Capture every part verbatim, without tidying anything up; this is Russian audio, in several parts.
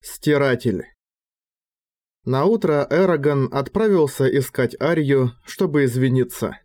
Стиратель. Наутро Эрагон отправился искать Арию, чтобы извиниться.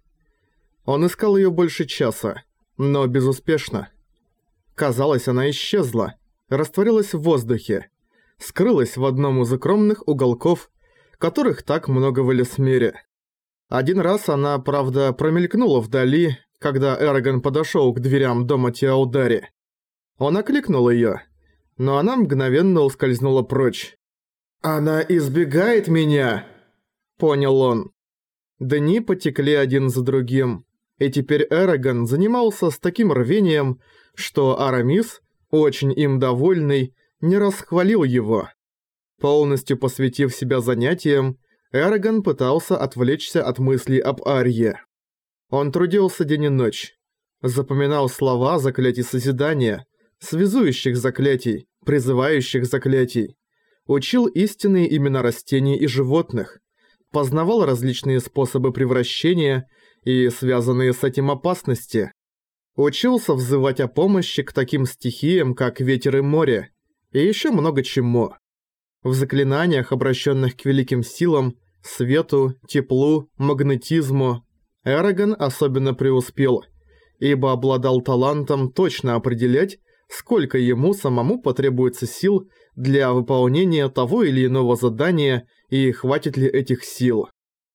Он искал её больше часа, но безуспешно. Казалось, она исчезла, растворилась в воздухе, скрылась в одном из укромных уголков, которых так много в Элисмере. Один раз она, правда, промелькнула вдали, когда Эрагон подошёл к дверям дома Теоддари. Он окликнул её, но она мгновенно ускользнула прочь. «Она избегает меня!» – понял он. Дни потекли один за другим, и теперь Эрагон занимался с таким рвением, что Арамис, очень им довольный, не расхвалил его. Полностью посвятив себя занятиям, Эрагон пытался отвлечься от мыслей об Арье. Он трудился день и ночь, запоминал слова заклятий созидания, связующих заклятий, призывающих заклятий, учил истинные имена растений и животных, познавал различные способы превращения и связанные с этим опасности, учился взывать о помощи к таким стихиям, как ветер и море, и еще много чему. В заклинаниях, обращенных к великим силам, свету, теплу, магнетизму, Эрагон особенно преуспел, ибо обладал талантом точно определять, сколько ему самому потребуется сил для выполнения того или иного задания и хватит ли этих сил.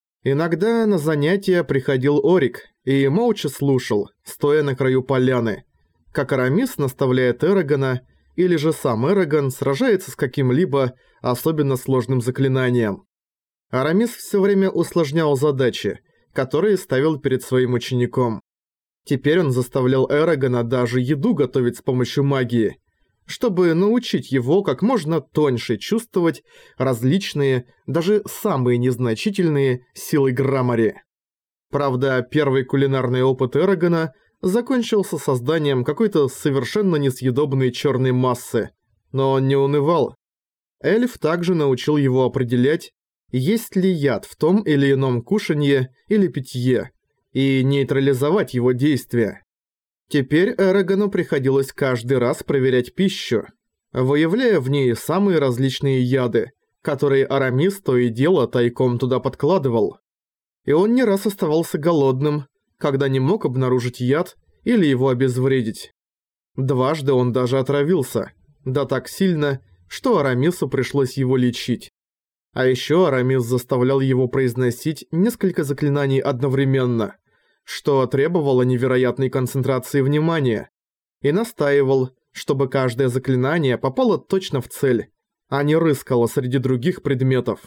Иногда на занятия приходил Орик и молча слушал, стоя на краю поляны, как Арамис наставляет Эрагона, или же сам Эрагон сражается с каким-либо особенно сложным заклинанием. Арамис все время усложнял задачи, которые ставил перед своим учеником. Теперь он заставлял Эрагона даже еду готовить с помощью магии, чтобы научить его как можно тоньше чувствовать различные, даже самые незначительные силы Граммари. Правда, первый кулинарный опыт Эрагона закончился созданием какой-то совершенно несъедобной черной массы, но он не унывал. Эльф также научил его определять, есть ли яд в том или ином кушанье или питье, и нейтрализовать его действия. Теперь Эрагону приходилось каждый раз проверять пищу, выявляя в ней самые различные яды, которые Арамис то и дело тайком туда подкладывал. И он не раз оставался голодным, когда не мог обнаружить яд или его обезвредить. Дважды он даже отравился, да так сильно, что Арамису пришлось его лечить. А еще Арамис заставлял его произносить несколько заклинаний одновременно, что требовало невероятной концентрации внимания, и настаивал, чтобы каждое заклинание попало точно в цель, а не рыскало среди других предметов.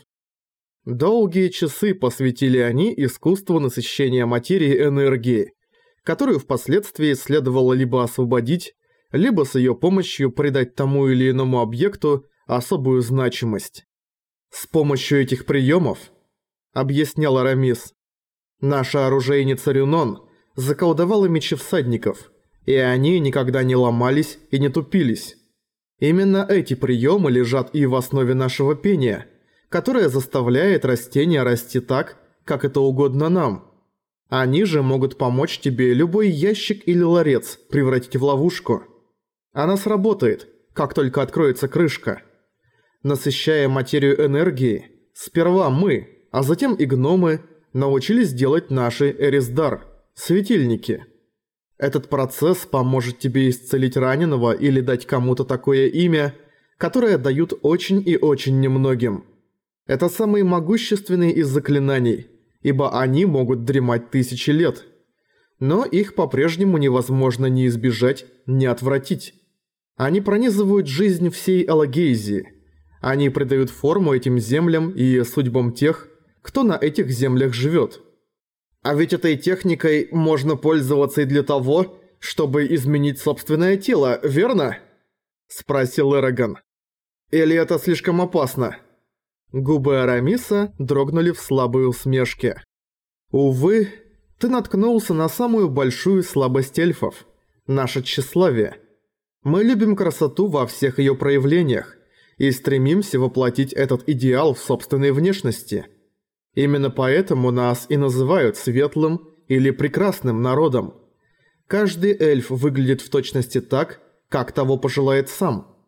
Долгие часы посвятили они искусству насыщения материи энергией, которую впоследствии следовало либо освободить, либо с ее помощью придать тому или иному объекту особую значимость. «С помощью этих приемов, — объяснял Арамис, — наша оружейница Рюнон заколдовала мечи всадников, и они никогда не ломались и не тупились. Именно эти приемы лежат и в основе нашего пения, которое заставляет растения расти так, как это угодно нам. Они же могут помочь тебе любой ящик или ларец превратить в ловушку. Она сработает, как только откроется крышка. Насыщая материю энергией, сперва мы, а затем и гномы, научились делать наши Эрисдар, светильники. Этот процесс поможет тебе исцелить раненого или дать кому-то такое имя, которое дают очень и очень немногим. Это самые могущественные из заклинаний, ибо они могут дремать тысячи лет. Но их по-прежнему невозможно ни избежать, ни отвратить. Они пронизывают жизнь всей Элагейзии. Они придают форму этим землям и судьбам тех, кто на этих землях живет. А ведь этой техникой можно пользоваться и для того, чтобы изменить собственное тело, верно? Спросил Эрагон. Или это слишком опасно? Губы Арамиса дрогнули в слабой усмешке. Увы, ты наткнулся на самую большую слабость эльфов – наше тщеславие. Мы любим красоту во всех ее проявлениях и стремимся воплотить этот идеал в собственной внешности. Именно поэтому нас и называют светлым или прекрасным народом. Каждый эльф выглядит в точности так, как того пожелает сам.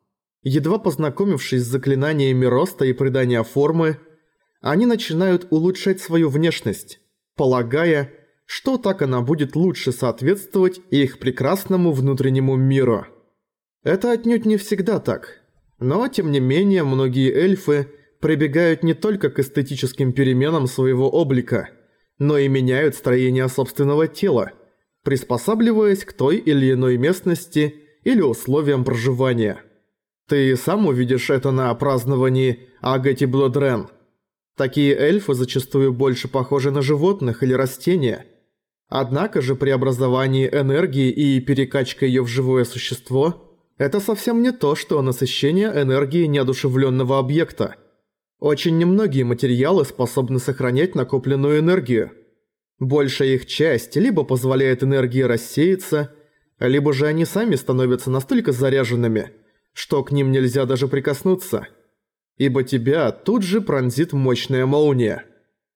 Едва познакомившись с заклинаниями роста и придания формы, они начинают улучшать свою внешность, полагая, что так она будет лучше соответствовать их прекрасному внутреннему миру. Это отнюдь не всегда так, но тем не менее многие эльфы прибегают не только к эстетическим переменам своего облика, но и меняют строение собственного тела, приспосабливаясь к той или иной местности или условиям проживания. Ты сам увидишь это на праздновании Агати Блодрен. Такие эльфы зачастую больше похожи на животных или растения. Однако же преобразование энергии и перекачка ее в живое существо – это совсем не то, что насыщение энергии неодушевленного объекта. Очень немногие материалы способны сохранять накопленную энергию. Большая их часть либо позволяет энергии рассеяться, либо же они сами становятся настолько заряженными, что к ним нельзя даже прикоснуться. Ибо тебя тут же пронзит мощная молния.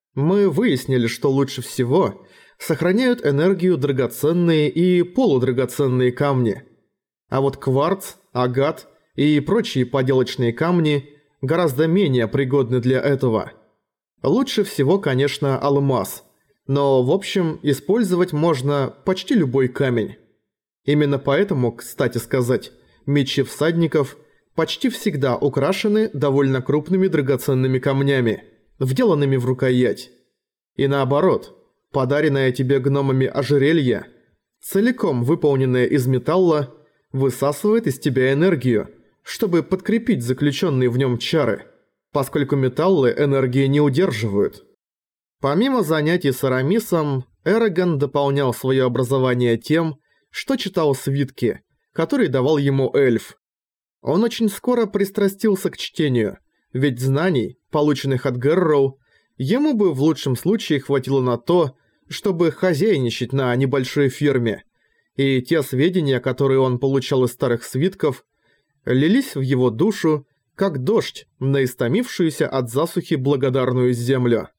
Мы выяснили, что лучше всего сохраняют энергию драгоценные и полудрагоценные камни. А вот кварц, агат и прочие поделочные камни гораздо менее пригодны для этого. Лучше всего, конечно, алмаз. Но, в общем, использовать можно почти любой камень. Именно поэтому, кстати сказать, мечи всадников почти всегда украшены довольно крупными драгоценными камнями, вделанными в рукоять. И наоборот, подаренное тебе гномами ожерелье, целиком выполненное из металла, высасывает из тебя энергию, чтобы подкрепить заключенные в нем чары, поскольку металлы энергии не удерживают. Помимо занятий с Арамисом, Эрагон дополнял свое образование тем, что читал свитки, которые давал ему эльф. Он очень скоро пристрастился к чтению, ведь знаний, полученных от Гэрроу, ему бы в лучшем случае хватило на то, чтобы хозяйничать на небольшой ферме, и те сведения, которые он получал из старых свитков, лились в его душу, как дождь на истомившуюся от засухи благодарную землю.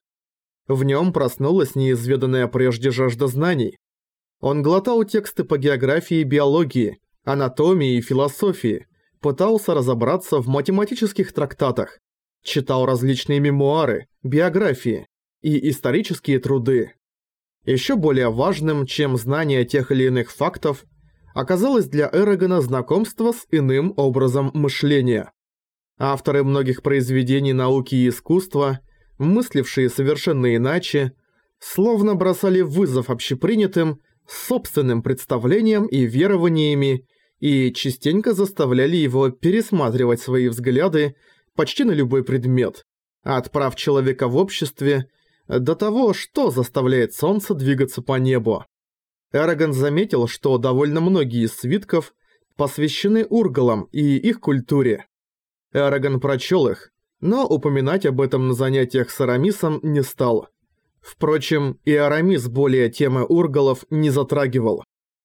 В нем проснулась неизведанная прежде жажда знаний. Он глотал тексты по географии и биологии, анатомии и философии, пытался разобраться в математических трактатах, читал различные мемуары, биографии и исторические труды. Еще более важным, чем знание тех или иных фактов, оказалось для Эрагона знакомство с иным образом мышления. Авторы многих произведений науки и искусства, мыслившие совершенно иначе, словно бросали вызов общепринятым собственным представлениям и верованиями и частенько заставляли его пересматривать свои взгляды почти на любой предмет, от прав человека в обществе до того, что заставляет солнце двигаться по небу. Эрагон заметил, что довольно многие из свитков посвящены ургалам и их культуре. Эрагон прочел их, но упоминать об этом на занятиях с Арамисом не стал. Впрочем, и Арамис более темы ургалов не затрагивал.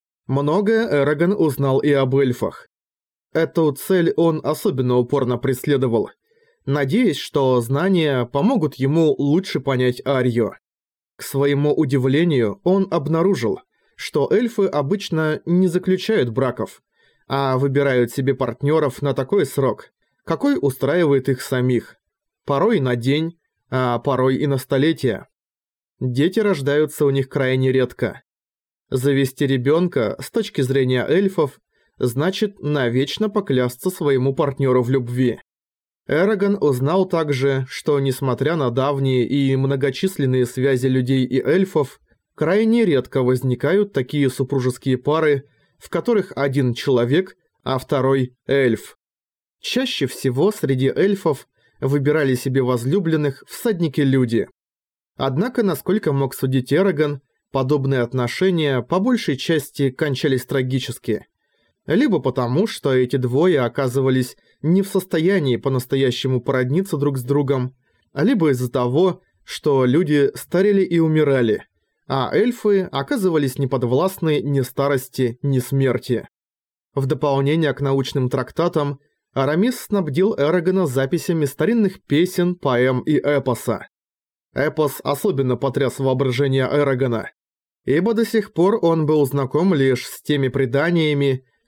Многое Эрагон узнал и об эльфах. Эту цель он особенно упорно преследовал, надеясь, что знания помогут ему лучше понять Арью. К своему удивлению, он обнаружил, что эльфы обычно не заключают браков, а выбирают себе партнеров на такой срок, какой устраивает их самих, порой на день, а порой и на столетие. Дети рождаются у них крайне редко. Завести ребенка с точки зрения эльфов значит навечно поклясться своему партнеру в любви. Эрагон узнал также, что несмотря на давние и многочисленные связи людей и эльфов, крайне редко возникают такие супружеские пары, в которых один человек, а второй эльф. Чаще всего среди эльфов выбирали себе возлюбленных всадники-люди. Однако, насколько мог судить Эрагон, подобные отношения по большей части кончались трагически. Либо потому, что эти двое оказывались не в состоянии по-настоящему породниться друг с другом, либо из-за того, что люди старели и умирали, а эльфы оказывались неподвластны ни старости, ни смерти. В дополнение к научным трактатам, Арамис снабдил Эрагона записями старинных песен, поэм и эпоса. Эпос особенно потряс воображение Эрагона, ибо до сих пор он был знаком лишь с теми преданиями,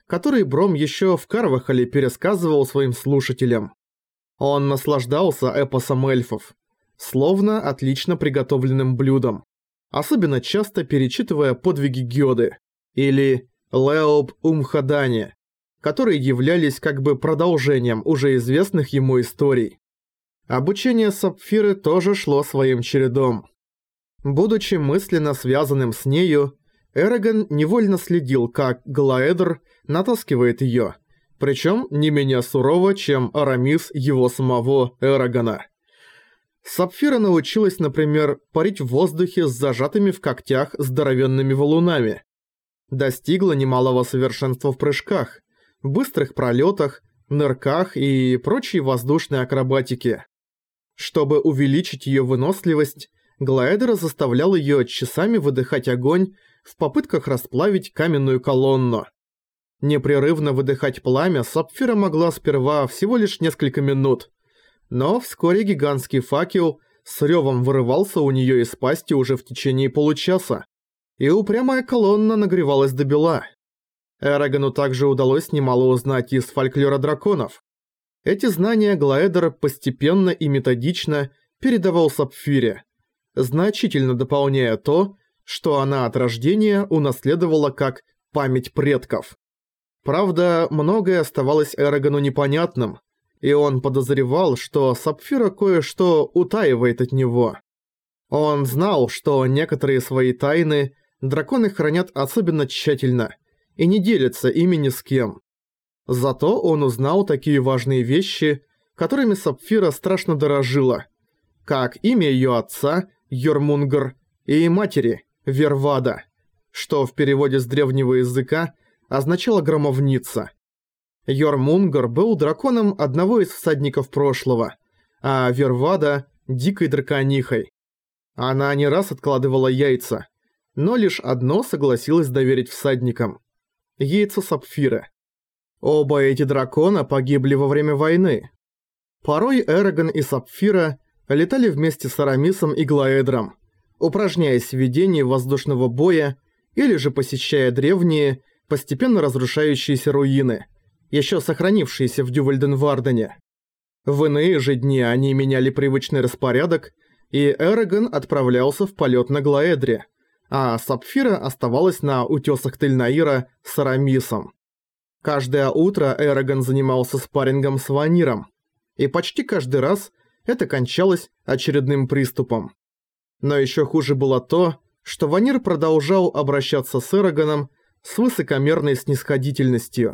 который Бром еще в Карвахале пересказывал своим слушателям. Он наслаждался эпосом эльфов, словно отлично приготовленным блюдом, особенно часто перечитывая подвиги Гёды или Леоб Умхадани, которые являлись как бы продолжением уже известных ему историй. Обучение Сапфиры тоже шло своим чередом. Будучи мысленно связанным с нею, Эрагон невольно следил, как Глаэдр натаскивает её, причём не менее сурово, чем Арамис его самого Эрагона. Сапфира научилась, например, парить в воздухе с зажатыми в когтях здоровенными валунами. Достигла немалого совершенства в прыжках, быстрых пролётах, нырках и прочей воздушной акробатике. Чтобы увеличить её выносливость, Глаэдер заставлял её часами выдыхать огонь в попытках расплавить каменную колонну. Непрерывно выдыхать пламя Сапфира могла сперва всего лишь несколько минут, но вскоре гигантский факел с рёвом вырывался у неё из пасти уже в течение получаса, и упрямая колонна нагревалась до бела. Эрагону также удалось немало узнать из фольклора драконов. Эти знания Глаэдер постепенно и методично передавал Сапфире, значительно дополняя то, что она от рождения унаследовала как память предков. Правда, многое оставалось Эрагону непонятным, и он подозревал, что Сапфира кое-что утаивает от него. Он знал, что некоторые свои тайны драконы хранят особенно тщательно и не делятся ими ни с кем. Зато он узнал такие важные вещи, которыми Сапфира страшно дорожила, как имя её отца Йормунгр и матери Вервада, что в переводе с древнего языка означало «громовница». Йормунгр был драконом одного из всадников прошлого, а Вервада – дикой драконихой. Она не раз откладывала яйца, но лишь одно согласилась доверить всадникам – яйцо Сапфиры. Оба эти дракона погибли во время войны. Порой Эрагон и Сапфира летали вместе с Арамисом и Глаэдром, упражняясь в ведении воздушного боя или же посещая древние, постепенно разрушающиеся руины, еще сохранившиеся в Дювальденвардене. В иные же дни они меняли привычный распорядок, и Эрагон отправлялся в полет на Глаэдре, а Сапфира оставалась на утесах Тельнаира с Арамисом. Каждое утро Эрагон занимался спаррингом с Ваниром, и почти каждый раз это кончалось очередным приступом. Но еще хуже было то, что Ванир продолжал обращаться с Эрагоном с высокомерной снисходительностью.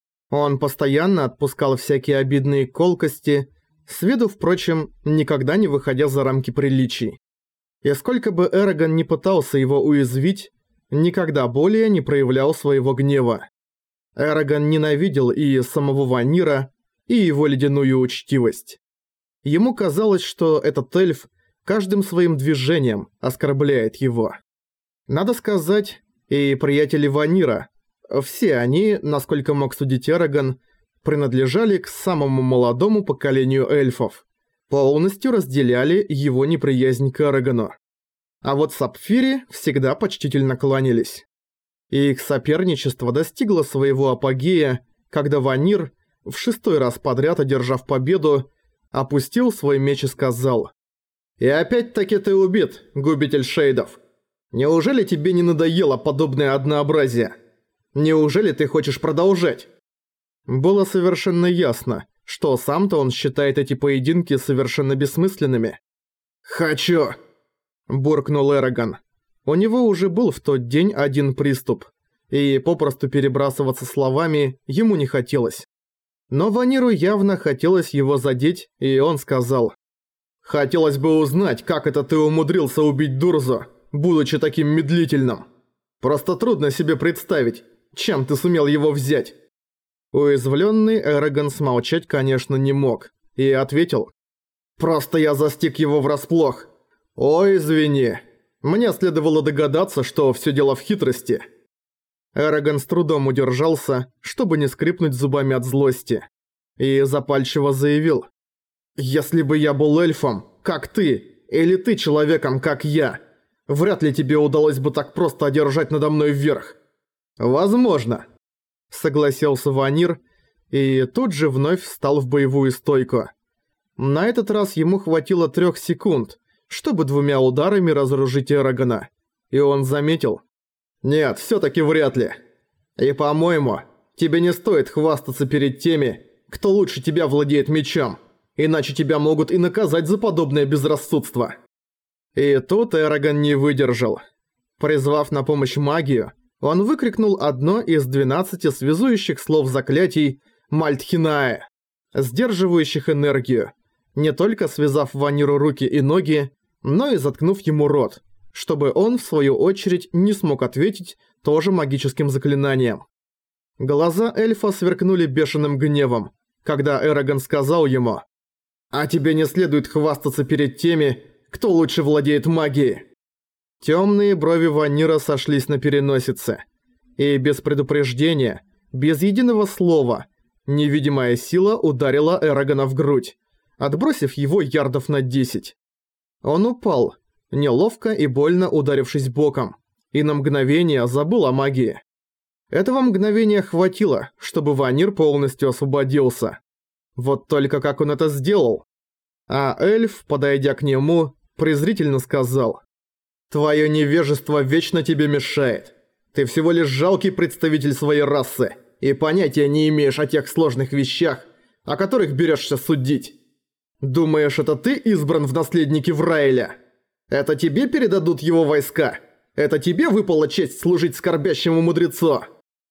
Он постоянно отпускал всякие обидные колкости, с виду, впрочем, никогда не выходя за рамки приличий. И сколько бы Эрагон ни пытался его уязвить, никогда более не проявлял своего гнева. Эрагон ненавидел и самого Ванира, и его ледяную учтивость. Ему казалось, что этот эльф каждым своим движением оскорбляет его. Надо сказать, и приятели Ванира, все они, насколько мог судить Эрагон, принадлежали к самому молодому поколению эльфов, полностью разделяли его неприязнь к Эрагону. А вот Сапфире всегда почтительно кланялись. И их соперничество достигло своего апогея, когда Ванир, в шестой раз подряд одержав победу, опустил свой меч и сказал: «И опять-таки ты убит, губитель шейдов. Неужели тебе не надоело подобное однообразие? Неужели ты хочешь продолжать?» Было совершенно ясно, что сам-то он считает эти поединки совершенно бессмысленными. «Хочу!» – буркнул Эрагон. У него уже был в тот день один приступ, и попросту перебрасываться словами ему не хотелось. Но Ваниру явно хотелось его задеть, и он сказал: «Хотелось бы узнать, как это ты умудрился убить Дурзу, будучи таким медлительным. Просто трудно себе представить, чем ты сумел его взять». Уязвленный Эрагон смолчать, конечно, не мог, и ответил: «Просто я застиг его врасплох. Ой, извини. Мне следовало догадаться, что все дело в хитрости». Эрагон с трудом удержался, чтобы не скрипнуть зубами от злости, и запальчиво заявил: «Если бы я был эльфом, как ты, или ты человеком, как я, вряд ли тебе удалось бы так просто одержать надо мной вверх». «Возможно», согласился Ванир и тут же вновь встал в боевую стойку. На этот раз ему хватило трех секунд, чтобы двумя ударами разоружить Эрагона. И он заметил: «Нет, всё-таки вряд ли. И по-моему, тебе не стоит хвастаться перед теми, кто лучше тебя владеет мечом, иначе тебя могут и наказать за подобное безрассудство». И тут Эрагон не выдержал. Призвав на помощь магию, он выкрикнул одно из двенадцати связующих слов заклятий Мальтхинае, сдерживающих энергию, не только связав Ваниру руки и ноги, но и заткнув ему рот, чтобы он, в свою очередь, не смог ответить тоже магическим заклинанием. Глаза эльфа сверкнули бешеным гневом, когда Эрагон сказал ему: «А тебе не следует хвастаться перед теми, кто лучше владеет магией». Темные брови Ванира сошлись на переносице, и без предупреждения, без единого слова, невидимая сила ударила Эрагона в грудь, отбросив его ярдов на десять. Он упал, неловко и больно ударившись боком, и на мгновение забыл о магии. Этого мгновения хватило, чтобы Ванир полностью освободился. Вот только как он это сделал? А эльф, подойдя к нему, презрительно сказал: «Твое невежество вечно тебе мешает. Ты всего лишь жалкий представитель своей расы, и понятия не имеешь о тех сложных вещах, о которых берешься судить. Думаешь, это ты избран в наследники Врайля? Это тебе передадут его войска? Это тебе выпала честь служить скорбящему мудрецу?»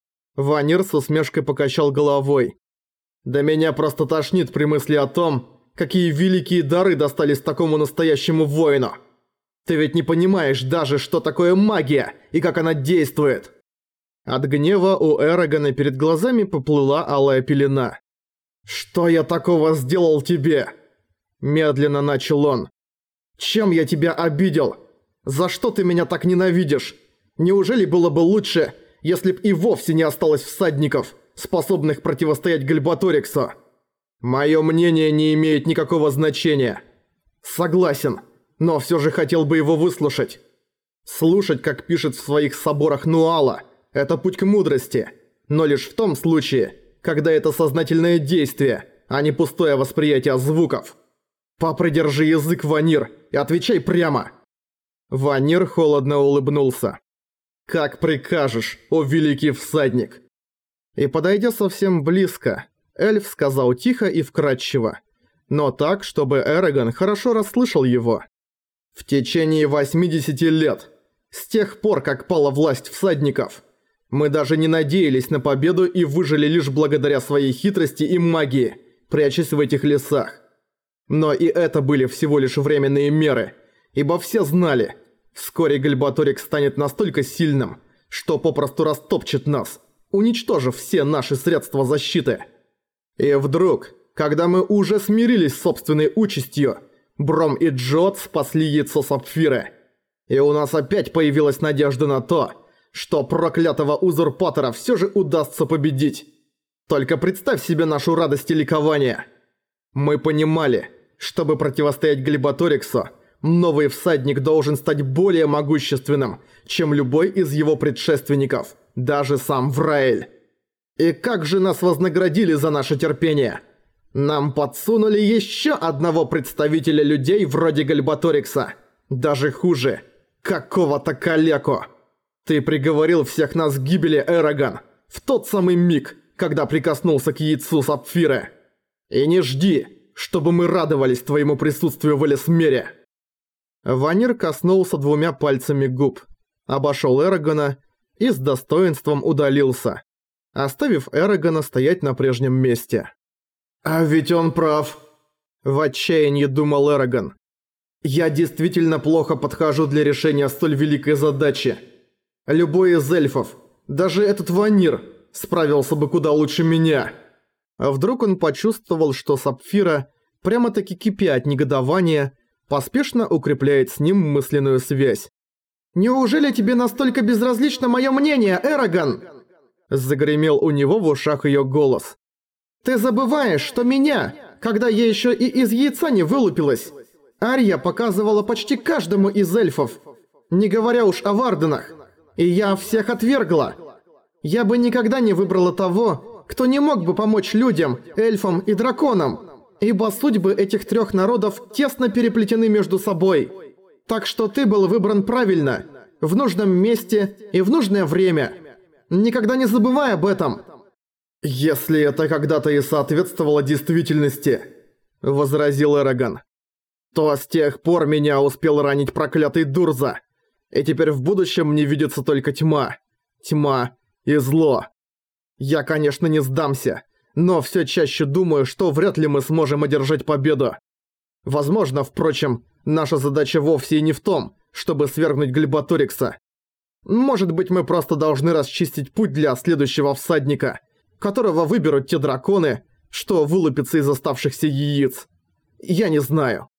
Ванир с усмешкой покачал головой. «Да меня просто тошнит при мысли о том, какие великие дары достались такому настоящему воину. Ты ведь не понимаешь даже, что такое магия и как она действует». От гнева у Эрагона перед глазами поплыла алая пелена. «Что я такого сделал тебе?» Медленно начал он. «Чем я тебя обидел? За что ты меня так ненавидишь? Неужели было бы лучше, если б и вовсе не осталось всадников, способных противостоять Гальбаториксу? Моё мнение не имеет никакого значения. Согласен, но всё же хотел бы его выслушать. Слушать, как пишет в своих соборах Нуала, это путь к мудрости, но лишь в том случае, когда это сознательное действие, а не пустое восприятие звуков. Попридержи язык, Ванир, и отвечай прямо». Ванир холодно улыбнулся. «Как прикажешь, о великий всадник!» И подойдя совсем близко, эльф сказал тихо и вкрадчиво, но так, чтобы Эрагон хорошо расслышал его. «В течение восьмидесяти лет, с тех пор, как пала власть всадников, мы даже не надеялись на победу и выжили лишь благодаря своей хитрости и магии, прячась в этих лесах. Но и это были всего лишь временные меры, ибо все знали, вскоре Гальбаторик станет настолько сильным, что попросту растопчет нас, уничтожив все наши средства защиты. И вдруг, когда мы уже смирились с собственной участью, Бром и Джот спасли яйцо Сапфиры. И у нас опять появилась надежда на то, что проклятого узурпатора все же удастся победить. Только представь себе нашу радость и ликование. Мы понимали, чтобы противостоять Гальбаториксу, новый всадник должен стать более могущественным, чем любой из его предшественников, даже сам Враэль. И как же нас вознаградили за наше терпение? Нам подсунули еще одного представителя людей вроде Гальбаторикса. Даже хуже, какого-то калеку. Ты приговорил всех нас к гибели, Эрагон, в тот самый миг, когда прикоснулся к яйцу Сапфиры. И не жди, чтобы мы радовались твоему присутствию в Элисмере». Ванир коснулся двумя пальцами губ, обошел Эрагона и с достоинством удалился, оставив Эрагона стоять на прежнем месте. «А ведь он прав», – в отчаянии думал Эрагон. «Я действительно плохо подхожу для решения столь великой задачи. Любой из эльфов, даже этот Ванир, справился бы куда лучше меня». А вдруг он почувствовал, что Сапфира, прямо-таки кипя от негодования, поспешно укрепляет с ним мысленную связь. «Неужели тебе настолько безразлично мое мнение, Эрагон?» Загремел у него в ушах ее голос. «Ты забываешь, что меня, когда я еще и из яйца не вылупилась, Ария показывала почти каждому из эльфов, не говоря уж о Варденах, и я всех отвергла. Я бы никогда не выбрала того, кто не мог бы помочь людям, эльфам и драконам, ибо судьбы этих трех народов тесно переплетены между собой. Так что ты был выбран правильно, в нужном месте и в нужное время. Никогда не забывай об этом. Если это когда-то и соответствовало действительности, возразил Эрагон, то с тех пор меня успел ранить проклятый Дурза, и теперь в будущем мне видится только тьма. Тьма и зло. Я, конечно, не сдамся, но все чаще думаю, что вряд ли мы сможем одержать победу. Возможно, впрочем, наша задача вовсе и не в том, чтобы свергнуть Глебаторикса. Может быть, мы просто должны расчистить путь для следующего всадника, которого выберут те драконы, что вылупятся из оставшихся яиц. Я не знаю.